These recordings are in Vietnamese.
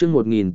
chương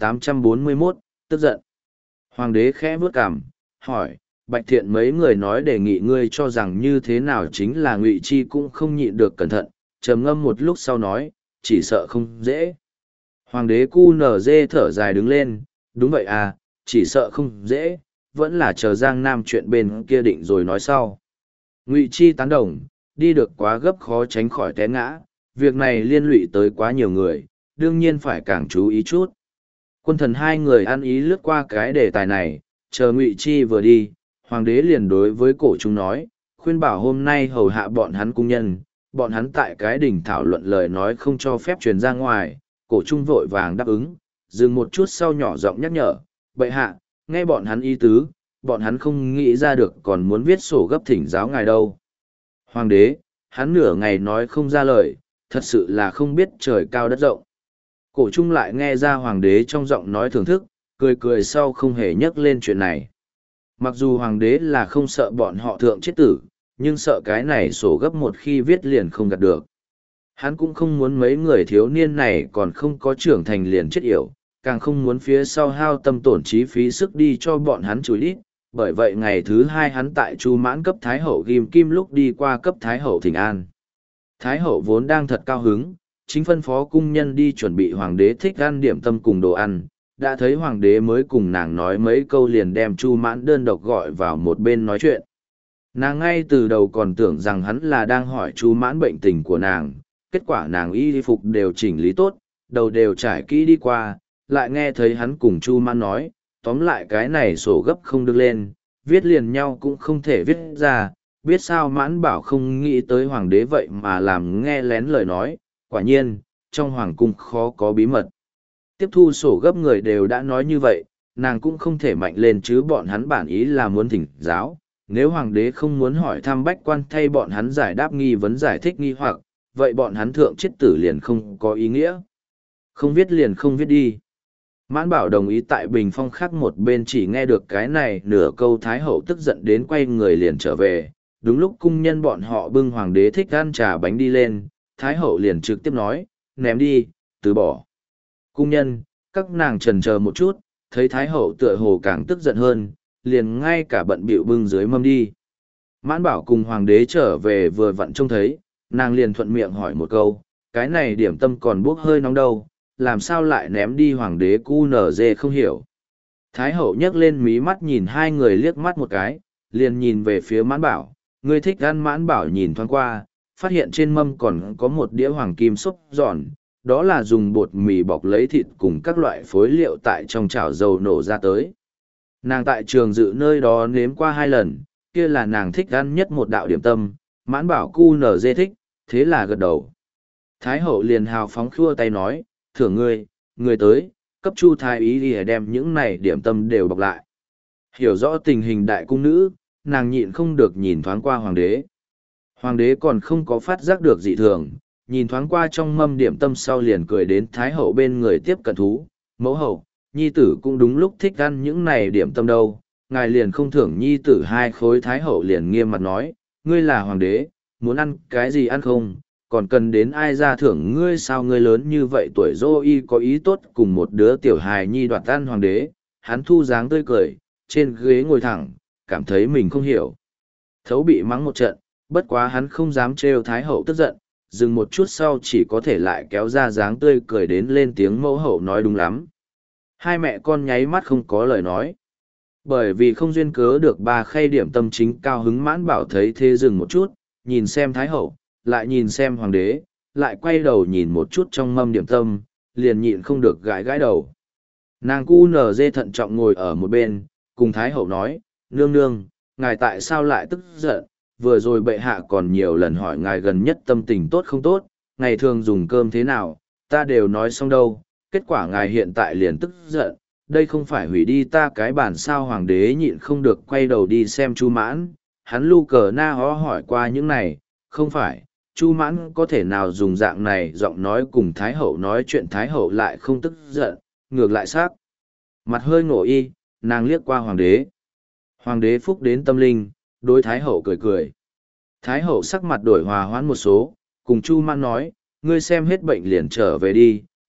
1841, tức giận. Hoàng đế khẽ vuốt cằm, hỏi, Bạch Thiện mấy người nói đề nghị ngươi cho rằng như thế nào chính là Ngụy Chi cũng không nhịn được cẩn thận, trầm ngâm một lúc sau nói, chỉ sợ không dễ. Hoàng đế cu nở dê thở dài đứng lên, đúng vậy à, chỉ sợ không dễ, vẫn là chờ Giang Nam chuyện bên kia định rồi nói sau. Ngụy Chi tán đồng, đi được quá gấp khó tránh khỏi té ngã, việc này liên lụy tới quá nhiều người, đương nhiên phải càng chú ý chút. Quân thần hai người ăn ý lướt qua cái đề tài này, chờ Ngụy Chi vừa đi, Hoàng đế liền đối với cổ chúng nói, khuyên bảo hôm nay hầu hạ bọn hắn cung nhân, bọn hắn tại cái đỉnh thảo luận lời nói không cho phép truyền ra ngoài, cổ trung vội vàng đáp ứng, dừng một chút sau nhỏ giọng nhắc nhở, bệ hạ, nghe bọn hắn ý tứ, bọn hắn không nghĩ ra được còn muốn viết sổ gấp thỉnh giáo ngài đâu. Hoàng đế, hắn nửa ngày nói không ra lời, thật sự là không biết trời cao đất rộng. Cổ trung lại nghe ra hoàng đế trong giọng nói thưởng thức, cười cười sau không hề nhắc lên chuyện này. Mặc dù hoàng đế là không sợ bọn họ thượng chết tử, nhưng sợ cái này sổ gấp một khi viết liền không gặt được. Hắn cũng không muốn mấy người thiếu niên này còn không có trưởng thành liền chết yểu, càng không muốn phía sau hao tâm tổn trí phí sức đi cho bọn hắn chùi đít. Bởi vậy ngày thứ hai hắn tại Chu Mãn cấp Thái Hậu ghim kim lúc đi qua cấp Thái Hậu thỉnh an. Thái Hậu vốn đang thật cao hứng, chính phân phó cung nhân đi chuẩn bị hoàng đế thích ăn điểm tâm cùng đồ ăn. Đã thấy hoàng đế mới cùng nàng nói mấy câu liền đem Chu Mãn đơn độc gọi vào một bên nói chuyện. Nàng ngay từ đầu còn tưởng rằng hắn là đang hỏi Chu Mãn bệnh tình của nàng, kết quả nàng y phục đều chỉnh lý tốt, đầu đều trải kỹ đi qua, lại nghe thấy hắn cùng Chu Mãn nói, tóm lại cái này sổ gấp không được lên, viết liền nhau cũng không thể viết ra, biết sao Mãn bảo không nghĩ tới hoàng đế vậy mà làm nghe lén lời nói, quả nhiên, trong hoàng cung khó có bí mật. Tiếp thu sổ gấp người đều đã nói như vậy, nàng cũng không thể mạnh lên chứ bọn hắn bản ý là muốn thỉnh giáo. Nếu hoàng đế không muốn hỏi thăm bách quan thay bọn hắn giải đáp nghi vấn giải thích nghi hoặc, vậy bọn hắn thượng chết tử liền không có ý nghĩa. Không viết liền không viết đi. Mãn bảo đồng ý tại bình phong khác một bên chỉ nghe được cái này nửa câu Thái Hậu tức giận đến quay người liền trở về. Đúng lúc cung nhân bọn họ bưng hoàng đế thích ăn trà bánh đi lên, Thái Hậu liền trực tiếp nói, ném đi, từ bỏ. Cung nhân, các nàng trần chờ một chút, thấy Thái Hậu tựa hồ càng tức giận hơn, liền ngay cả bận bịu bưng dưới mâm đi. Mãn bảo cùng hoàng đế trở về vừa vặn trông thấy, nàng liền thuận miệng hỏi một câu, cái này điểm tâm còn bốc hơi nóng đâu, làm sao lại ném đi hoàng đế cu nở dê không hiểu. Thái Hậu nhấc lên mí mắt nhìn hai người liếc mắt một cái, liền nhìn về phía mãn bảo, người thích ăn. Mãn bảo nhìn thoáng qua, phát hiện trên mâm còn có một đĩa hoàng kim xúc giòn, đó là dùng bột mì bọc lấy thịt cùng các loại phối liệu tại trong chảo dầu nổ ra tới. Nàng tại trường dự nơi đó nếm qua 2 lần, kia là nàng thích ăn nhất một đạo điểm tâm, Mãn bảo cu nở dê thích, thế là gật đầu. Thái Hậu liền hào phóng khua tay nói, thưởng người tới, cấp Chu thái ý đi đem những này điểm tâm đều bọc lại. Hiểu rõ tình hình đại cung nữ, nàng nhịn không được nhìn thoáng qua hoàng đế. Hoàng đế còn không có phát giác được dị thường, nhìn thoáng qua trong mâm điểm tâm sau liền cười đến Thái Hậu bên người tiếp cận thú, mẫu hậu, nhi tử cũng đúng lúc thích ăn những này điểm tâm đâu, ngài liền không thưởng nhi tử 2 khối. Thái Hậu liền nghiêm mặt nói, ngươi là hoàng đế, muốn ăn cái gì ăn không, còn cần đến ai ra thưởng ngươi sao? Ngươi lớn như vậy tuổi dô y có ý tốt cùng một đứa tiểu hài nhi đoạt ăn. Hoàng đế, hắn thu dáng tươi cười, trên ghế ngồi thẳng, cảm thấy mình không hiểu. Thấu bị mắng một trận, bất quá hắn không dám trêu Thái Hậu tức giận, dừng một chút sau chỉ có thể lại kéo ra dáng tươi cười đến lên tiếng, mẫu hậu nói đúng lắm. Hai mẹ con nháy mắt không có lời nói. Bởi vì không duyên cớ được 3 khay điểm tâm chính cao hứng. Mãn bảo thấy thế dừng một chút, nhìn xem Thái Hậu, lại nhìn xem hoàng đế, lại quay đầu nhìn một chút trong mâm điểm tâm, liền nhịn không được gãi gãi đầu. Nàng cu nở dê thận trọng ngồi ở một bên, cùng Thái Hậu nói, nương nương, ngài tại sao lại tức giận, vừa rồi bệ hạ còn nhiều lần hỏi ngài gần nhất tâm tình tốt không tốt, ngày thường dùng cơm thế nào, ta đều nói xong đâu, kết quả ngài hiện tại liền tức giận, đây không phải hủy đi ta cái bàn sao? Hoàng đế nhịn không được quay đầu đi xem Chu Mãn, hắn lu cờ na hó hỏi qua những này, không phải, Chu Mãn có thể nào dùng dạng này giọng nói cùng Thái Hậu nói chuyện. Thái Hậu lại không tức giận, ngược lại sắc mặt hơi ngộ y, nàng liếc qua hoàng đế. Hoàng đế phúc đến tâm linh, đối Thái Hậu cười cười. Thái Hậu sắc mặt đổi hòa hoãn một số, cùng Chu Mãn nói, ngươi xem hết bệnh liền trở về đi,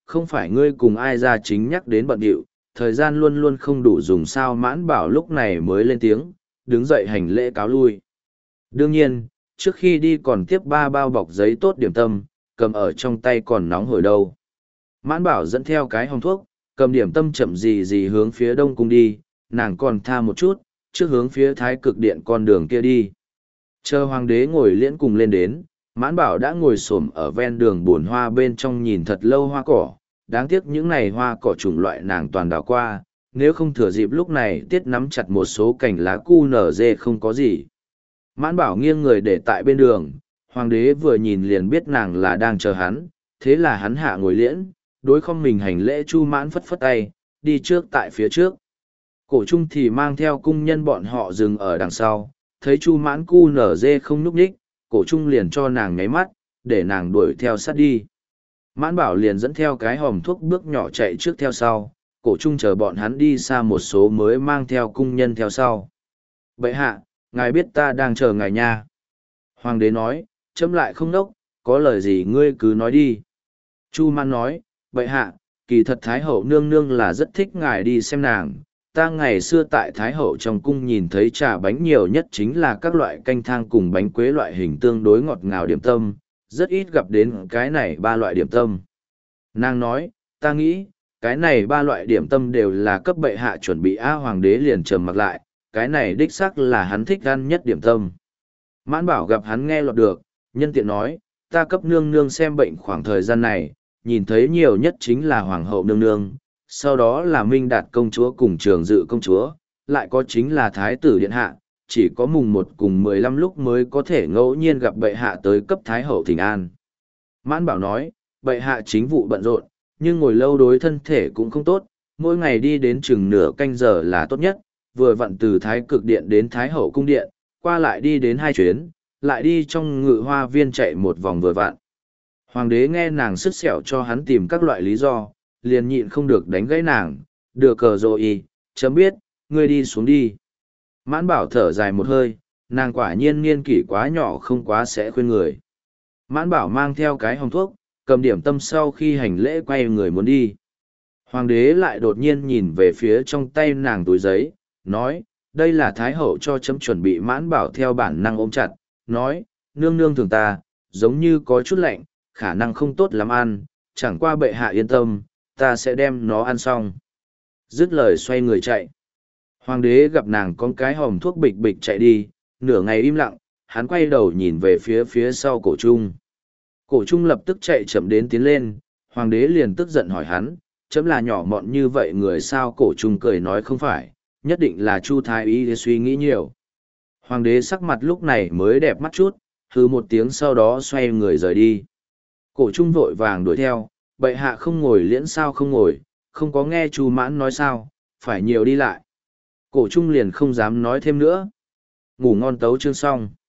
không phải ngươi cùng ai ra chính nhắc đến bận điệu, thời gian luôn luôn không đủ dùng sao. Mãn Bảo lúc này mới lên tiếng, đứng dậy hành lễ cáo lui. Đương nhiên, trước khi đi còn tiếp 3 bao bọc giấy tốt điểm tâm, cầm ở trong tay còn nóng hổi đâu. Mãn Bảo dẫn theo cái hòm thuốc, cầm điểm tâm chậm gì hướng phía đông cung đi, nàng còn tha một chút, trước hướng phía thái cực điện con đường kia đi. Chờ hoàng đế ngồi liễn cùng lên đến, Mãn Bảo đã ngồi xổm ở ven đường buồn hoa bên trong nhìn thật lâu hoa cỏ, đáng tiếc những này hoa cỏ chủng loại nàng toàn đào qua, nếu không thừa dịp lúc này tiết nắm chặt một số cành lá cu nở dê không có gì. Mãn Bảo nghiêng người để tại bên đường, hoàng đế vừa nhìn liền biết nàng là đang chờ hắn, thế là hắn hạ ngồi liễn, đối không mình hành lễ. Chu Mãn phất phất tay, đi trước tại phía trước. Cổ Trung thì mang theo cung nhân bọn họ dừng ở đằng sau, thấy Chu Mãn cu nở dê không nhúc nhích, Cổ Trung liền cho nàng nháy mắt, để nàng đuổi theo sát đi. Mãn Bảo liền dẫn theo cái hòm thuốc bước nhỏ chạy trước theo sau, Cổ Trung chờ bọn hắn đi xa một số mới mang theo cung nhân theo sau. Bệ hạ, ngài biết ta đang chờ ngài nha. Hoàng đế nói, chấm lại không đốc, có lời gì ngươi cứ nói đi. Chu Mãn nói, bệ hạ, kỳ thật Thái hậu nương nương là rất thích ngài đi xem nàng. Ta ngày xưa tại Thái hậu trong cung nhìn thấy trà bánh nhiều nhất chính là các loại canh thang cùng bánh quế loại hình tương đối ngọt ngào điểm tâm, rất ít gặp đến cái này 3 loại điểm tâm. Nàng nói, ta nghĩ, cái này 3 loại điểm tâm đều là cấp bệ hạ chuẩn bị. Hoàng đế liền trầm mặc lại, cái này đích xác là hắn thích ăn nhất điểm tâm. Mãn Bảo gặp hắn nghe lọt được, nhân tiện nói, ta cấp nương nương xem bệnh khoảng thời gian này, nhìn thấy nhiều nhất chính là hoàng hậu nương nương, sau đó là Minh Đạt công chúa cùng Trường Dự công chúa, lại có chính là thái tử điện hạ, chỉ có mùng 1 cùng 15 lúc mới có thể ngẫu nhiên gặp bệ hạ tới cấp thái hậu thỉnh an. Mãn Bảo nói, bệ hạ chính vụ bận rộn, nhưng ngồi lâu đối thân thể cũng không tốt, mỗi ngày đi đến chừng nửa canh giờ là tốt nhất, vừa vặn từ thái cực điện đến thái hậu cung điện, qua lại đi đến 2 chuyến, lại đi trong ngự hoa viên chạy một vòng vừa vặn. Hoàng đế nghe nàng sứt sẹo cho hắn tìm các loại lý do, liền nhịn không được đánh gãy nàng, được cờ rồi chấm biết, ngươi đi xuống đi. Mãn Bảo thở dài một hơi, nàng quả nhiên niên kỷ quá nhỏ không quá sẽ khuyên người. Mãn Bảo mang theo cái hòm thuốc, cầm điểm tâm sau khi hành lễ quay người muốn đi. Hoàng đế lại đột nhiên nhìn về phía trong tay nàng túi giấy, nói, đây là Thái hậu cho chấm chuẩn bị. Mãn Bảo theo bản năng ôm chặt, nói, nương nương thường ta, giống như có chút lạnh, khả năng không tốt lắm ăn, chẳng qua bệ hạ yên tâm, ta sẽ đem nó ăn xong. Dứt lời xoay người chạy. Hoàng đế gặp nàng con cái hòm thuốc bịch bịch chạy đi, nửa ngày im lặng, hắn quay đầu nhìn về phía sau Cổ Trung. Cổ Trung lập tức chạy chậm đến tiến lên, hoàng đế liền tức giận hỏi hắn, chấm là nhỏ mọn như vậy người sao? Cổ Trung cười nói không phải, nhất định là Chu Thái Y suy nghĩ nhiều. Hoàng đế sắc mặt lúc này mới đẹp mắt chút, hừ một tiếng sau đó xoay người rời đi. Cổ Trung vội vàng đuổi theo, bệ hạ không ngồi liễn sao không ngồi, không có nghe Chu Mãn nói sao, phải nhiều đi lại. Cổ Trung liền không dám nói thêm nữa. Ngủ ngon tấu chương xong.